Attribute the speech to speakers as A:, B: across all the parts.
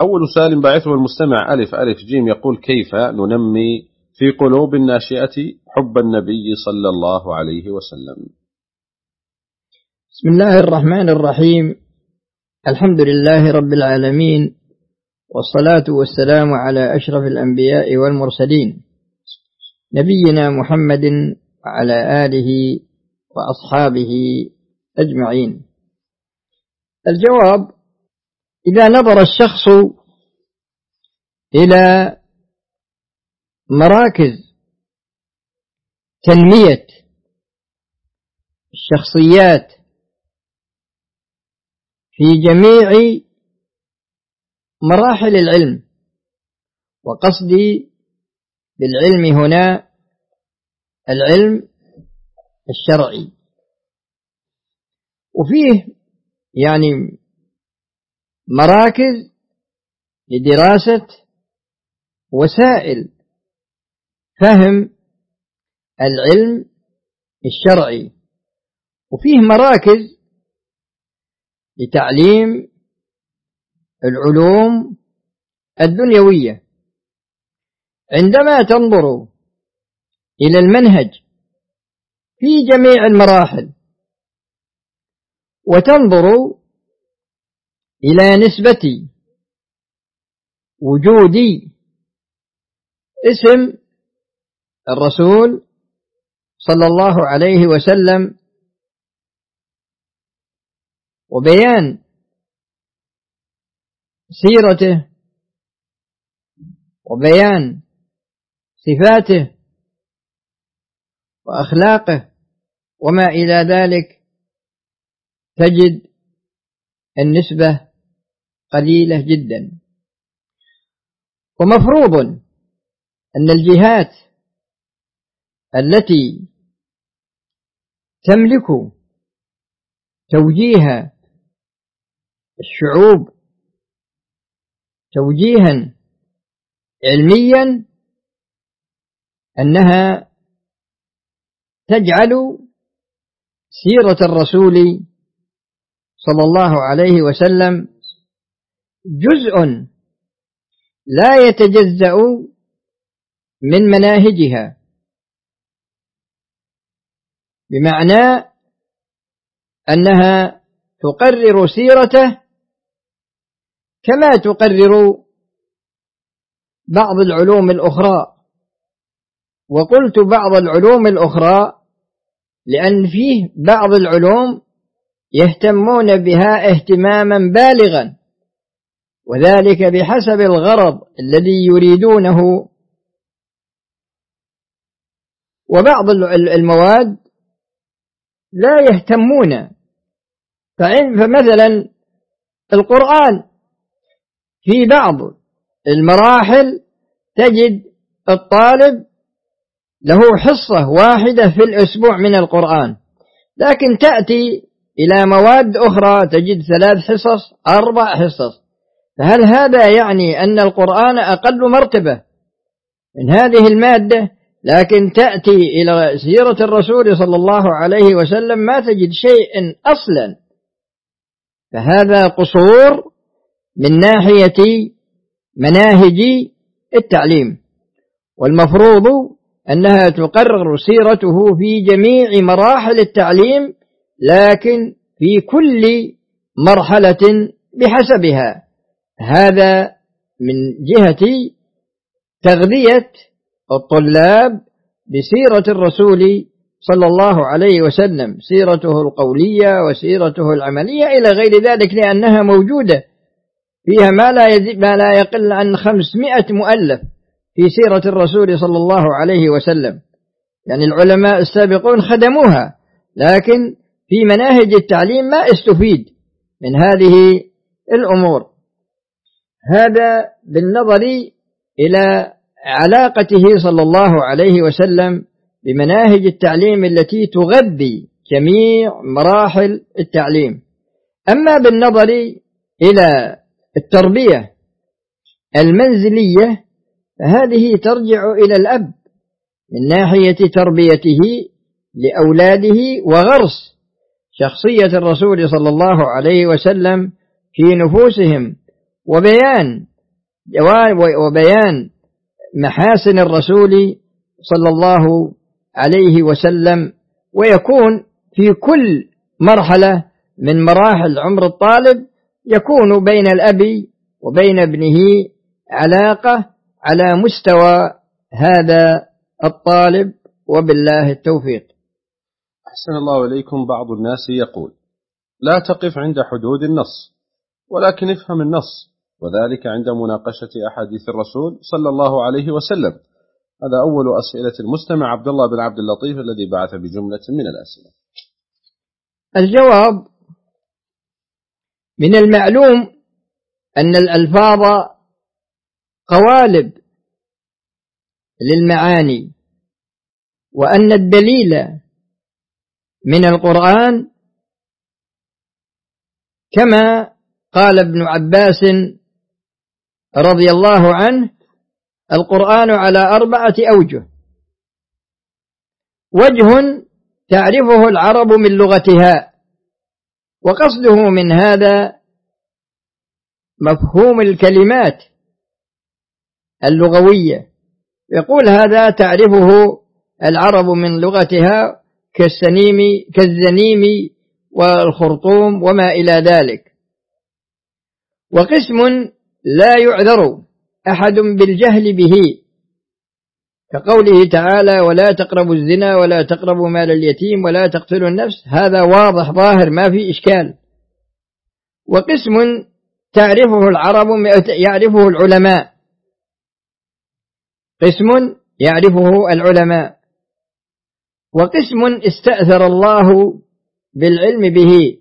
A: أول سؤال بعثه المستمع ألف ألف جيم يقول: كيف ننمي في قلوب الناشئة حب النبي صلى الله عليه وسلم؟
B: بسم الله الرحمن الرحيم. الحمد لله رب العالمين، والصلاة والسلام على أشرف الأنبياء والمرسلين، نبينا محمد وعلى آله وأصحابه أجمعين. الجواب: إذا نظر الشخص إلى مراكز تنمية الشخصيات في جميع مراحل العلم، وقصدي بالعلم هنا العلم الشرعي، وفيه يعني مراكز لدراسة وسائل فهم العلم الشرعي، وفيه مراكز لتعليم العلوم الدنيوية. عندما تنظر إلى المنهج في جميع المراحل وتنظر إلى نسبة وجود اسم الرسول صلى الله عليه وسلم وبيان سيرته وبيان صفاته وأخلاقه وما إلى ذلك، تجد النسبة قليلة جدا. ومفروض أن الجهات التي تملك توجيه الشعوب توجيها علميا أنها تجعل سيرة الرسول صلى الله عليه وسلم جزء لا يتجزأ من مناهجها، بمعنى أنها تقرر سيرته كما تقرر بعض العلوم الأخرى. وقلت بعض العلوم الأخرى لأن فيه بعض العلوم يهتمون بها اهتماما بالغا، وذلك بحسب الغرض الذي يريدونه، وبعض المواد لا يهتمون. فمثلا القرآن في بعض المراحل تجد الطالب له حصة واحدة في الأسبوع من القرآن، لكن تأتي إلى مواد أخرى تجد 3 حصص 4 حصص. فهل هذا يعني أن القرآن أقل مرتبة من هذه المادة؟ لكن تأتي إلى سيرة الرسول صلى الله عليه وسلم ما تجد شيء أصلا. فهذا قصور من ناحية مناهج التعليم، والمفروض أنها تقرر سيرته في جميع مراحل التعليم، لكن في كل مرحلة بحسبها. هذا من جهة تغذية الطلاب بسيرة الرسول صلى الله عليه وسلم، سيرته القولية وسيرته العملية إلى غير ذلك، لأنها موجودة فيها ما لا يقل عن 500 مؤلف في سيرة الرسول صلى الله عليه وسلم. يعني العلماء السابقون خدموها، لكن في مناهج التعليم ما استفيد من هذه الأمور. هذا بالنظر إلى علاقته صلى الله عليه وسلم بمناهج التعليم التي تغذي جميع مراحل التعليم. أما بالنظر إلى التربية المنزلية فهذه ترجع إلى الأب من ناحية تربيته لأولاده وغرس شخصية الرسول صلى الله عليه وسلم في نفوسهم، وبيان وبيان محاسن الرسول صلى الله عليه وسلم، ويكون في كل مرحلة من مراحل عمر الطالب يكون بين الأب وبين ابنه علاقة على مستوى هذا الطالب، وبالله التوفيق.
A: أحسن الله إليكم. بعض الناس يقول: لا تقف عند حدود النص، ولكن افهم النص، وذلك عند مناقشة أحاديث الرسول صلى الله عليه وسلم. هذا أول أسئلة المستمع عبد الله بن عبد اللطيف الذي بعث بجملة من الأسئلة.
B: الجواب: من المعلوم أن الألفاظ قوالب للمعاني، وأن الدليل من القرآن كما قال ابن عباس رضي الله عنه: القرآن على 4 أوجه: وجه تعرفه العرب من لغتها، وقصده من هذا مفهوم الكلمات اللغوية، يقول هذا تعرفه العرب من لغتها كالزنيم والخرطوم وما إلى ذلك. وقسم لا يعذر أحد بالجهل به، كقوله تعالى: ولا تقربوا الزنا ولا تقربوا مال اليتيم ولا تقتلوا النفس، هذا واضح ظاهر ما في إشكال. وقسم تعرفه العرب يعرفه العلماء، قسم يعرفه العلماء، وقسم استأثر الله بالعلم به.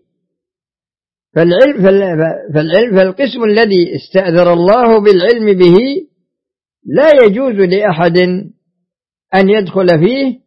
B: فالقسم الذي استأثر الله بالعلم به لا يجوز لأحد أن يدخل فيه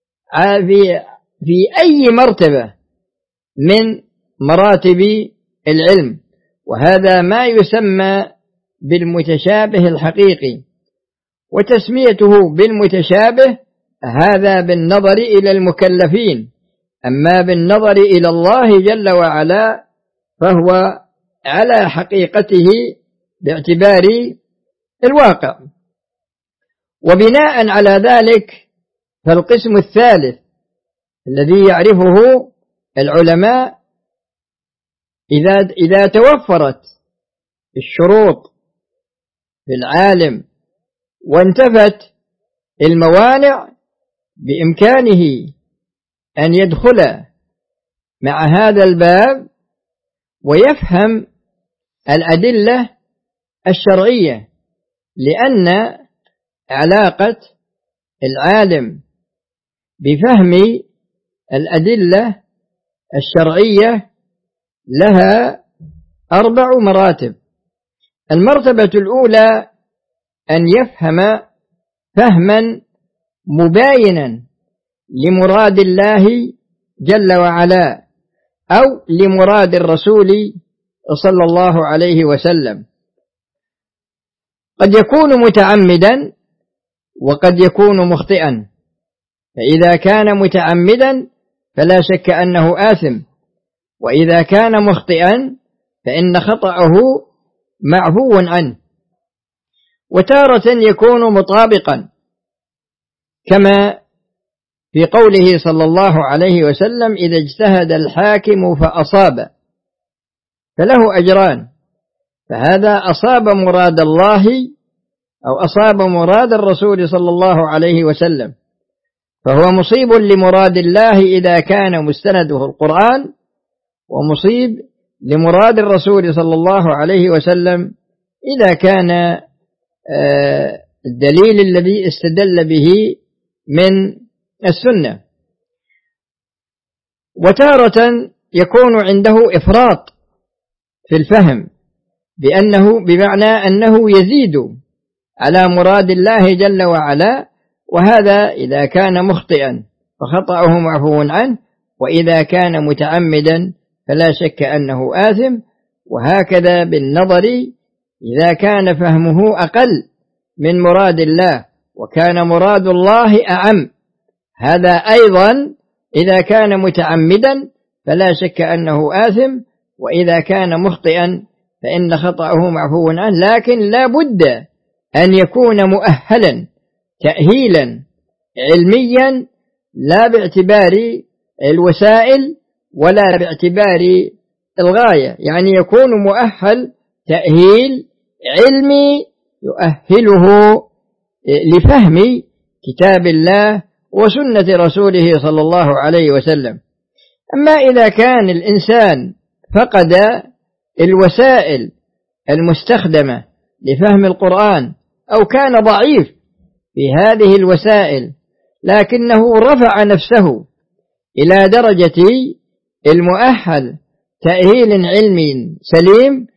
B: في أي مرتبة من مراتب العلم، وهذا ما يسمى بالمتشابه الحقيقي. وتسميته بالمتشابه هذا بالنظر إلى المكلفين، أما بالنظر إلى الله جل وعلا فهو على حقيقته باعتبار الواقع. وبناء على ذلك فالقسم الثالث الذي يعرفه العلماء إذا توفرت الشروط في العالم وانتفت الموانع بإمكانه أن يدخل مع هذا الباب ويفهم الأدلة الشرعية، لأن علاقة العالم بفهم الأدلة الشرعية لها 4 مراتب. المرتبة الأولى أن يفهم فهما مباينا لمراد الله جل وعلا أو لمراد الرسول صلى الله عليه وسلم. قد يكون متعمدا وقد يكون مخطئا، فإذا كان متعمدا فلا شك أنه آثم، وإذا كان مخطئا فإن خطأه معفو عنه. وتارة يكون مطابقا، كما في قوله صلى الله عليه وسلم: إذا اجتهد الحاكم فأصاب فله أجران، فهذا أصاب مراد الله أو أصاب مراد الرسول صلى الله عليه وسلم، فهو مصيب لمراد الله إذا كان مستنده القرآن، ومصيب لمراد الرسول صلى الله عليه وسلم إذا كان الدليل الذي استدل به من السنة. وتارة يكون عنده إفراط في الفهم، بمعنى أنه يزيد على مراد الله جل وعلا، وهذا إذا كان مخطئا فخطأه معفو عنه، وإذا كان متعمدا فلا شك أنه آثم. وهكذا بالنظر إذا كان فهمه أقل من مراد الله وكان مراد الله أعم، هذا أيضا إذا كان متعمدا فلا شك أنه آثم، وإذا كان مخطئا فإن خطأه معفو عنه، لكن لا بد أن يكون مؤهلا تأهيلا علميا، لا باعتبار الوسائل ولا باعتبار الغاية، يعني يكون مؤهل تأهيل علمي يؤهله لفهم كتاب الله وسنة رسوله صلى الله عليه وسلم. أما إذا كان الإنسان فقد الوسائل المستخدمة لفهم القرآن أو كان ضعيف في هذه الوسائل لكنه رفع نفسه إلى درجة المؤهل تأهيل علمي سليم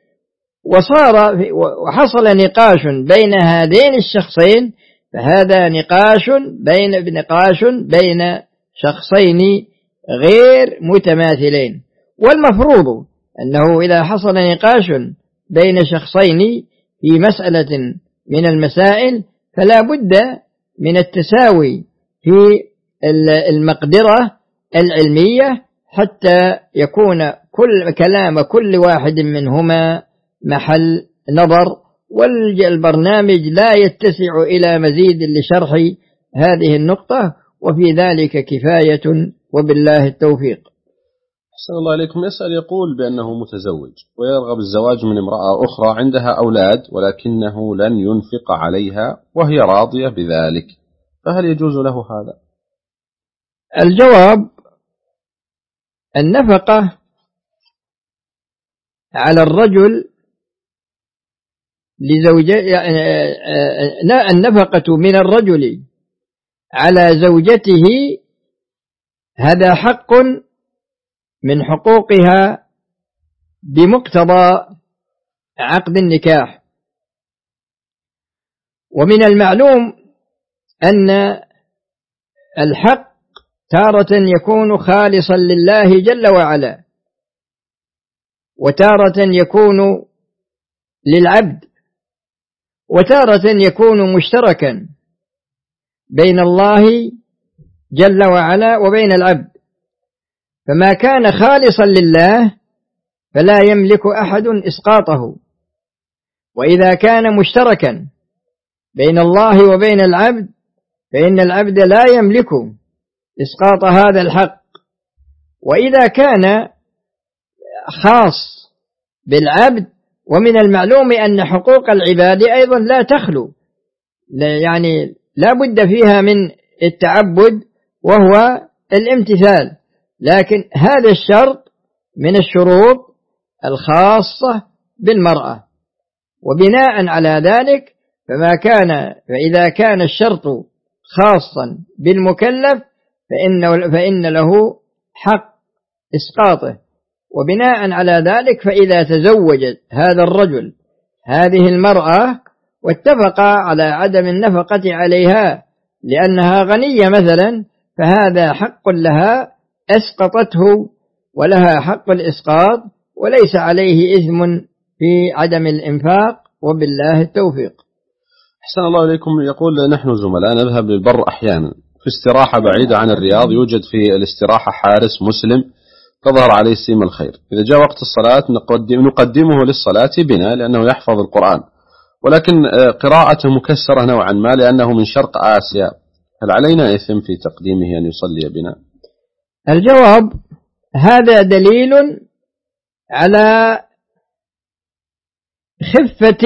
B: وحصل نقاش بين هذين الشخصين، فهذا نقاش بين شخصين غير متماثلين. والمفروض أنه إذا حصل نقاش بين شخصين في مسألة من المسائل فلا بد من التساوي في المقدرة العلمية حتى يكون كلام كل واحد منهما محل نظر، والبرنامج لا يتسع إلى مزيد لشرح هذه النقطة، وفي ذلك كفاية وبالله التوفيق.
A: أحسن الله إليكم. يسأل يقول بأنه متزوج ويرغب الزواج من امرأة أخرى عندها أولاد ولكنه لن ينفق عليها وهي راضية بذلك، فهل يجوز له هذا؟
B: الجواب: النفقة على الرجل النفقة من الرجل على زوجته هذا حق من حقوقها بمقتضى عقد النكاح. ومن المعلوم أن الحق تارة يكون خالصا لله جل وعلا، وتارة يكون للعبد، وتارة يكون مشتركا بين الله جل وعلا وبين العبد. فما كان خالصا لله فلا يملك أحد إسقاطه، وإذا كان مشتركا بين الله وبين العبد فإن العبد لا يملك إسقاط هذا الحق. وإذا كان خاص بالعبد، ومن المعلوم أن حقوق العباد أيضا لا تخلو، يعني لا بد فيها من التعبد وهو الامتثال، لكن هذا الشرط من الشروط الخاصة بالمرأة. وبناء على ذلك فإذا كان الشرط خاصا بالمكلف فإن له حق إسقاطه. وبناء على ذلك فإذا تزوجت هذا الرجل هذه المرأة واتفق على عدم النفقة عليها لأنها غنية مثلا، فهذا حق لها أسقطته ولها حق الإسقاط، وليس عليه إثم في عدم الإنفاق، وبالله التوفيق.
A: أحسن الله إليكم. يقول: نحن زملاء نذهب للبر أحيانا في استراحة بعيدة عن الرياض، يوجد في الاستراحة حارس مسلم تظهر عليه سيم الخير، إذا جاء وقت الصلاة نقدمه للصلاة بنا لأنه يحفظ القرآن، ولكن قراءته مكسرة نوعا ما لأنه من شرق آسيا، هل علينا إثم في تقديمه أن يصلي بنا؟
B: الجواب: هذا دليل على خفة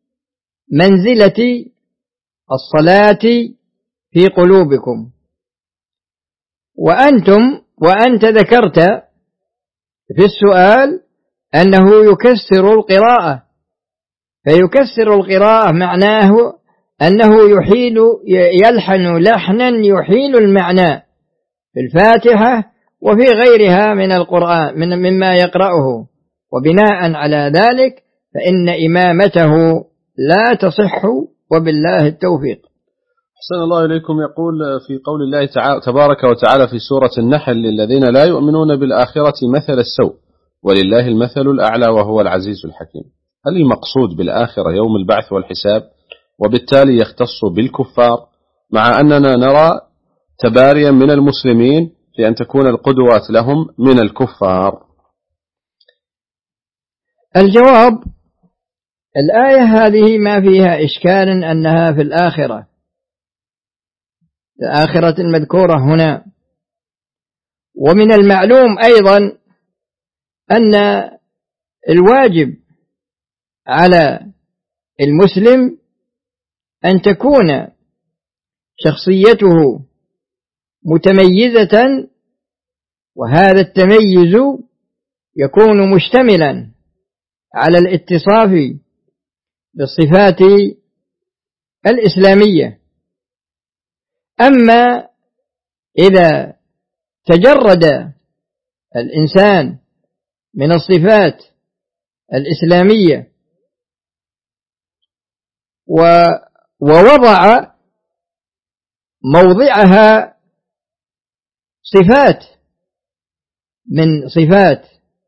B: منزلة الصلاة في قلوبكم. وأنت ذكرت في السؤال أنه يكسر القراءة، فيكسر القراءة معناه أنه يلحن لحنا يحيل المعنى في الفاتحة وفي غيرها من القرآن مما يقرأه، وبناء على ذلك فإن إمامته لا تصح، وبالله التوفيق.
A: أحسن الله إليكم. يقول: في قول الله تبارك وتعالى في سورة النحل: للذين لا يؤمنون بالآخرة مثل السوء ولله المثل الأعلى وهو العزيز الحكيم، هل المقصود بالآخرة يوم البعث والحساب وبالتالي يختص بالكفار، مع أننا نرى تباريا من المسلمين في أن تكون القدوات لهم من الكفار؟
B: الجواب: الآية هذه ما فيها إشكال أنها في الآخرة المذكورة هنا. ومن المعلوم أيضا أن الواجب على المسلم أن تكون شخصيته متميزة، وهذا التميز يكون مشتملا على الاتصاف بالصفات الإسلامية. أما إذا تجرد الإنسان من الصفات الإسلامية ووضع موضعها صفات من صفات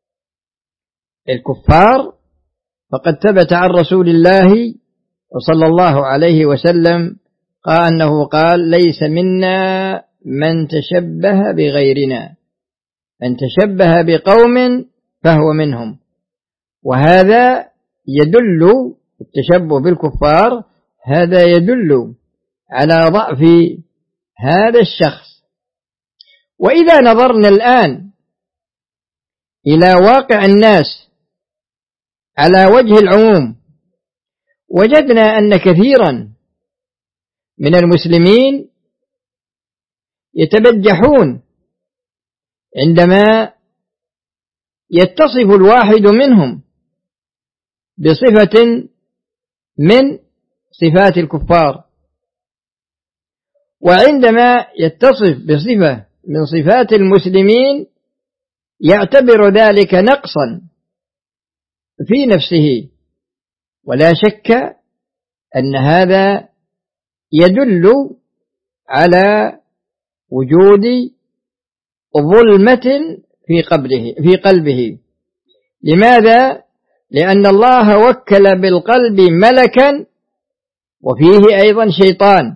B: الكفار، فقد ثبت عن رسول الله صلى الله عليه وسلم أنه قال: ليس منا من تشبه بغيرنا، من تشبه بقوم فهو منهم. وهذا يدل، التشبه بالكفار هذا يدل على ضعف هذا الشخص. وإذا نظرنا الآن إلى واقع الناس على وجه العموم، وجدنا أن كثيرا من المسلمين يتبجحون عندما يتصف الواحد منهم بصفة من صفات الكفار، وعندما يتصف بصفة من صفات المسلمين يعتبر ذلك نقصا في نفسه. ولا شك أن هذا يدل على وجود ظلمة في قلبه. لماذا؟ لأن الله وكل بالقلب ملكا وفيه أيضا شيطان.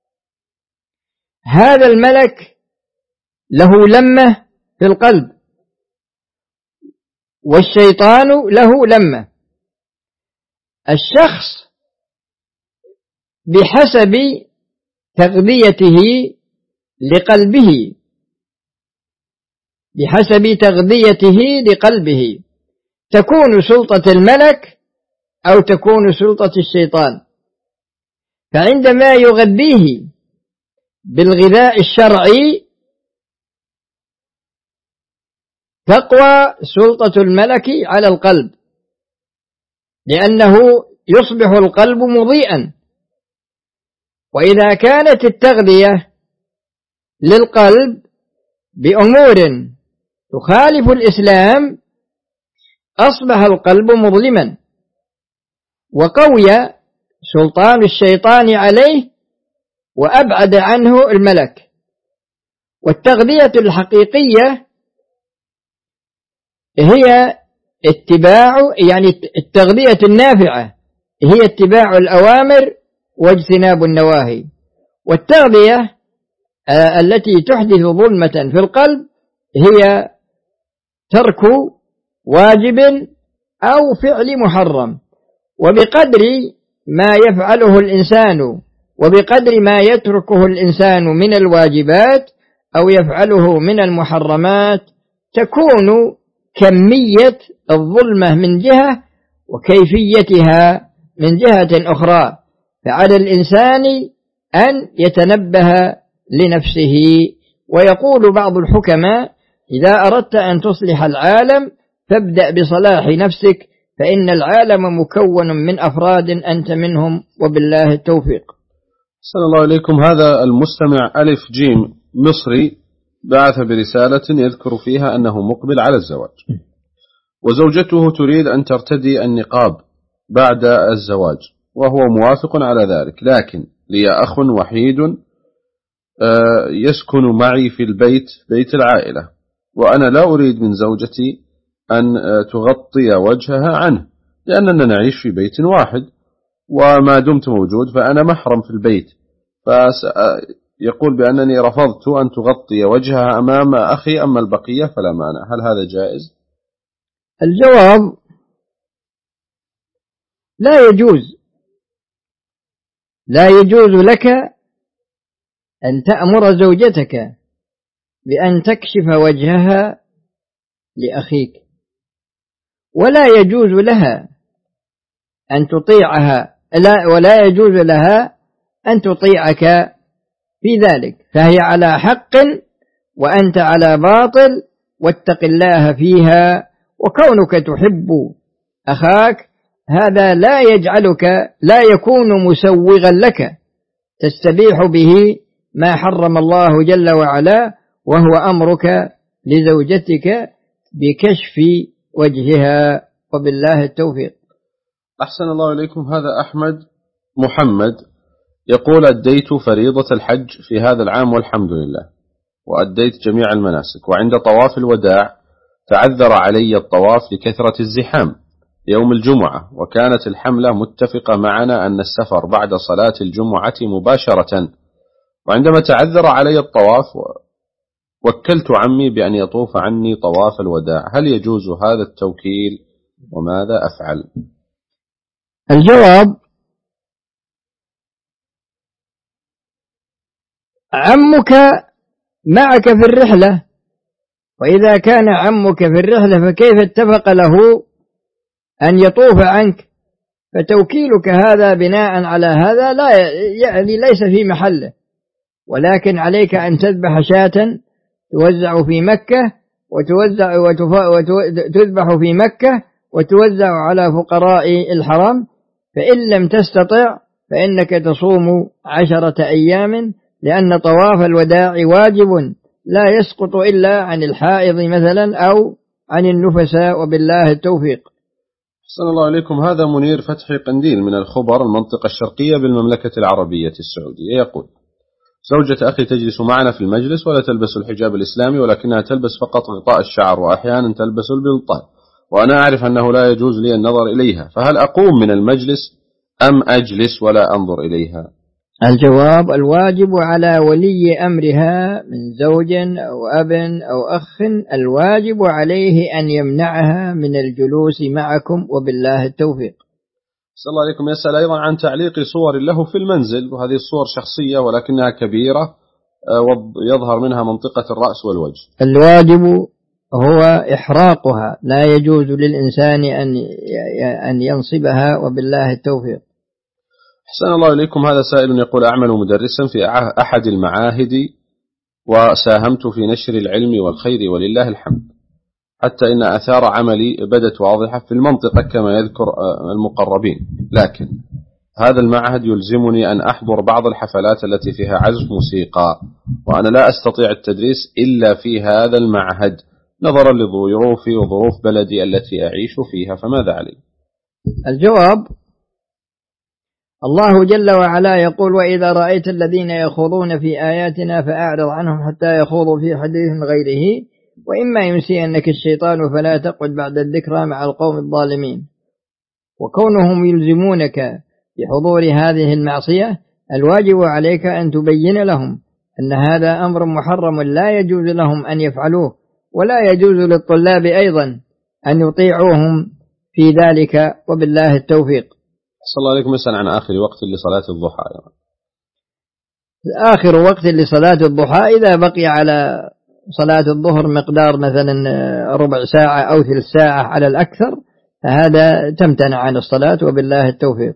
B: هذا الملك له لمة في القلب، والشيطان له لمة. الشخص بحسب تغذيته لقلبه تكون سلطة الملك أو تكون سلطة الشيطان. فعندما يغذيه بالغذاء الشرعي تقوى سلطة الملك على القلب، لأنه يصبح القلب مضيئا. وإذا كانت التغذية للقلب بأمور تخالف الإسلام أصبح القلب مظلما، وقوي سلطان الشيطان عليه وأبعد عنه الملك. والتغذية الحقيقية هي التغذية النافعة هي اتباع الأوامر واجتناب النواهي. والتغذية التي تحدث ظلمة في القلب هي ترك واجب أو فعل محرم. وبقدر ما يفعله الإنسان وبقدر ما يتركه الإنسان من الواجبات أو يفعله من المحرمات تكون كمية الظلمة من جهة وكيفيتها من جهة أخرى. فعلى الإنسان أن يتنبه لنفسه. ويقول بعض الحكماء: إذا أردت أن تصلح العالم فابدأ بصلاح نفسك، فإن العالم مكون من أفراد أنت منهم، وبالله التوفيق.
A: صلى الله عليكم. هذا المستمع ألف جيم مصري بعث برسالة يذكر فيها أنه مقبل على الزواج، وزوجته تريد أن ترتدي النقاب بعد الزواج، وهو موافق على ذلك، لكن لي أخ وحيد يسكن معي في بيت العائلة، وأنا لا أريد من زوجتي أن تغطي وجهها عنه، لأننا نعيش في بيت واحد، وما دمت موجود فأنا محرم في البيت. فيقول بأنني رفضت أن تغطي وجهها أمام أخي، أما البقية فلا مانع. هل هذا جائز؟
B: الجواب: لا يجوز لك أن تأمر زوجتك بأن تكشف وجهها لأخيك، ولا يجوز لها أن تطيعها، ولا يجوز لها أن تطيعك في ذلك، فهي على حق وأنت على باطل، واتق الله فيها. وكونك تحب أخاك هذا لا يكون مسوغا لك تستبيح به ما حرم الله جل وعلا، وهو أمرك لزوجتك بكشف وجهها، وبالله التوفيق.
A: أحسن الله إليكم. هذا أحمد محمد يقول: أديت فريضة الحج في هذا العام والحمد لله، وأديت جميع المناسك، وعند طواف الوداع تعذر علي الطواف لكثرة الزحام يوم الجمعة، وكانت الحملة متفقة معنا أن السفر بعد صلاة الجمعة مباشرة، وعندما تعذر علي الطواف وكلت عمي بأن يطوف عني طواف الوداع، هل يجوز هذا التوكيل وماذا أفعل؟
B: الجواب: عمك معك في الرحلة، وإذا كان عمك في الرحلة فكيف اتفق له أن يطوف عنك؟ فتوكيلك هذا بناء على هذا ليس في محله، ولكن عليك أن تذبح شاة توزع في مكة وتذبح في مكة وتوزع على فقراء الحرم، فإن لم تستطع فإنك تصوم 10 أيام، لأن طواف الوداع واجب لا يسقط إلا عن الحائض مثلا أو عن النفساء، وبالله التوفيق.
A: أحسن الله إليكم. هذا منير فتحي قنديل من الخبر، المنطقة الشرقية بالمملكة العربية السعودية، يقول: زوجة أخي تجلس معنا في المجلس ولا تلبس الحجاب الإسلامي، ولكنها تلبس فقط غطاء الشعر، وأحيانا تلبس البنطال، وأنا أعرف أنه لا يجوز لي النظر إليها، فهل أقوم من المجلس أم أجلس ولا أنظر إليها؟
B: الجواب: الواجب على ولي أمرها من زوج أو أب أو أخ، الواجب عليه أن يمنعها من الجلوس معكم، وبالله التوفيق.
A: صلى الله عليكم. يسأل أيضا عن تعليق صور له في المنزل، وهذه الصور شخصية ولكنها كبيرة يظهر منها منطقة الرأس والوجه.
B: الواجب هو إحراقها، لا يجوز للإنسان أن ينصبها، وبالله التوفيق.
A: أحسن الله إليكم. هذا سائل يقول: أعمل مدرسا في أحد المعاهد، وساهمت في نشر العلم والخير ولله الحمد، حتى إن آثار عملي بدت واضحة في المنطقة كما يذكر المقربين، لكن هذا المعهد يلزمني أن أحضر بعض الحفلات التي فيها عزف موسيقى، وأنا لا أستطيع التدريس إلا في هذا المعهد نظرا لظروفي وظروف بلدي التي أعيش فيها، فماذا علي؟
B: الجواب: الله جل وعلا يقول: وإذا رأيت الذين يخوضون في آياتنا فأعرض عنهم حتى يخوضوا في حديث غيره، وإما ينسينك الشيطان فلا تقعد بعد الذكرى مع القوم الظالمين. وكونهم يلزمونك بحضور هذه المعصية، الواجب عليك أن تبين لهم أن هذا أمر محرم لا يجوز لهم أن يفعلوه، ولا يجوز للطلاب أيضا أن يطيعوهم في ذلك، وبالله التوفيق.
A: صلى الله عليكم. يسأل عن آخر وقت لصلاة الضحى.
B: آخر وقت لصلاة الضحى إذا بقي على صلاة الظهر مقدار مثلا ربع ساعة أو ثلث ساعة على الأكثر، فهذا تمتنع عن الصلاة، وبالله التوفيق.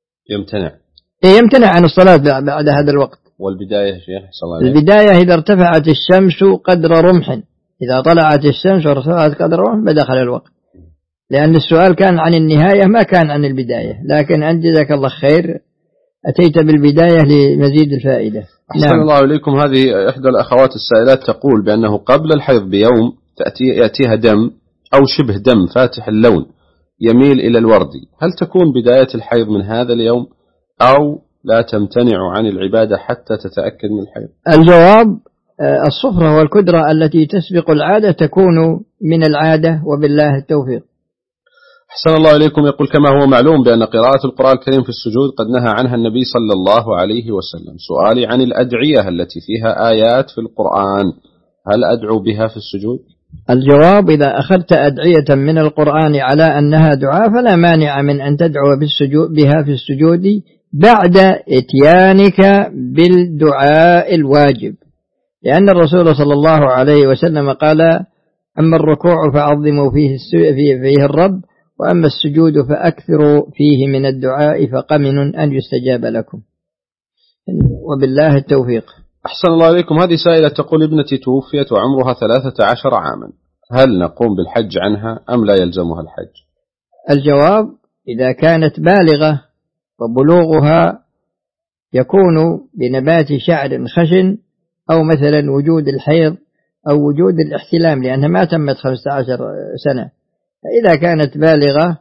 B: يمتنع عن الصلاة بعد هذا الوقت.
A: والبداية شيخ صلى الله عليه وسلم؟
B: البداية إذا ارتفعت الشمس قدر رمح، إذا طلعت الشمس وارتفعت قدر رمح بدخل الوقت، لأن السؤال كان عن النهاية ما كان عن البداية، لكن أنت جزاك الله خير أتيت بالبداية لمزيد الفائدة.
A: أحسن الله إليكم. هذه إحدى الأخوات السائلات تقول بأنه قبل الحيض بيوم يأتيها دم أو شبه دم فاتح اللون يميل إلى الوردي، هل تكون بداية الحيض من هذا اليوم أو لا تمتنع عن العبادة حتى تتأكد من الحيض؟
B: الجواب: الصفرة والكدرة التي تسبق العادة تكون من العادة، وبالله التوفيق.
A: أحسن الله إليكم. يقول: كما هو معلوم بأن قراءة القرآن الكريم في السجود قد نهى عنها النبي صلى الله عليه وسلم، سؤالي عن الأدعية التي فيها آيات في القرآن، هل أدعو بها في السجود؟
B: الجواب: إذا أخذت أدعية من القرآن على أنها دعاء فلا مانع من أن تدعو بها في السجود بعد إتيانك بالدعاء الواجب، لأن الرسول صلى الله عليه وسلم قال: أما الركوع فعظموا فيه الرب، وأما السجود فأكثروا فيه من الدعاء فقمن أن يستجاب لكم. وبالله التوفيق.
A: أحسن الله إليكم. هذه سائلة تقول: ابنتي توفيت وعمرها 13 عاما، هل نقوم بالحج عنها أم لا يلزمها الحج؟
B: الجواب: إذا كانت بالغة وبلوغها يكون بنبات شعر خشن، أو مثلا وجود الحيض أو وجود الاحتلام، لأنها ما تمت 15 سنة. فإذا كانت بالغة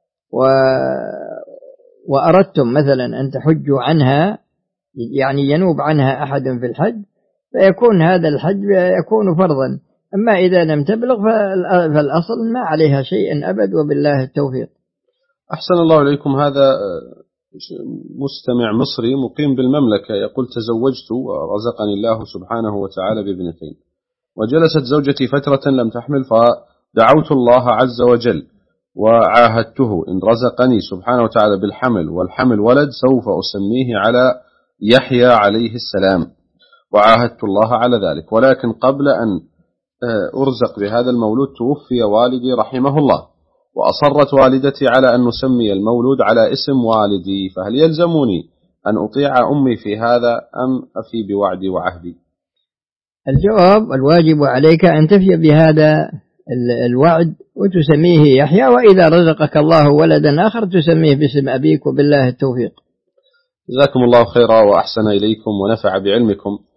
B: وأردتم مثلا أن تحجوا عنها، يعني ينوب عنها أحد في الحج، فيكون هذا الحج يكون فرضا. أما إذا لم تبلغ فالأصل ما عليها شيء أبد، وبالله التوفيق.
A: أحسن الله إليكم. هذا مستمع مصري مقيم بالمملكة يقول: تزوجت ورزقني الله سبحانه وتعالى بابنتين، وجلست زوجتي فترة لم تحمل، فدعوت الله عز وجل وعاهدته إن رزقني سبحانه وتعالى بالحمل والحمل ولد سوف أسميه على يحيى عليه السلام، وعاهدت الله على ذلك. ولكن قبل أن أرزق بهذا المولود توفي والدي رحمه الله، وأصرت والدتي على أن نسمي المولود على اسم والدي، فهل يلزمني أن أطيع أمي في هذا أم أفي بوعدي وعهدي؟
B: الجواب: الواجب عليك أن تفي بهذا الوعد وتسميه يحيى، وإذا رزقك الله ولدا آخر تسميه باسم أبيك، وبالله التوفيق.
A: جزاكم الله خيرا وأحسن إليكم ونفع بعلمكم.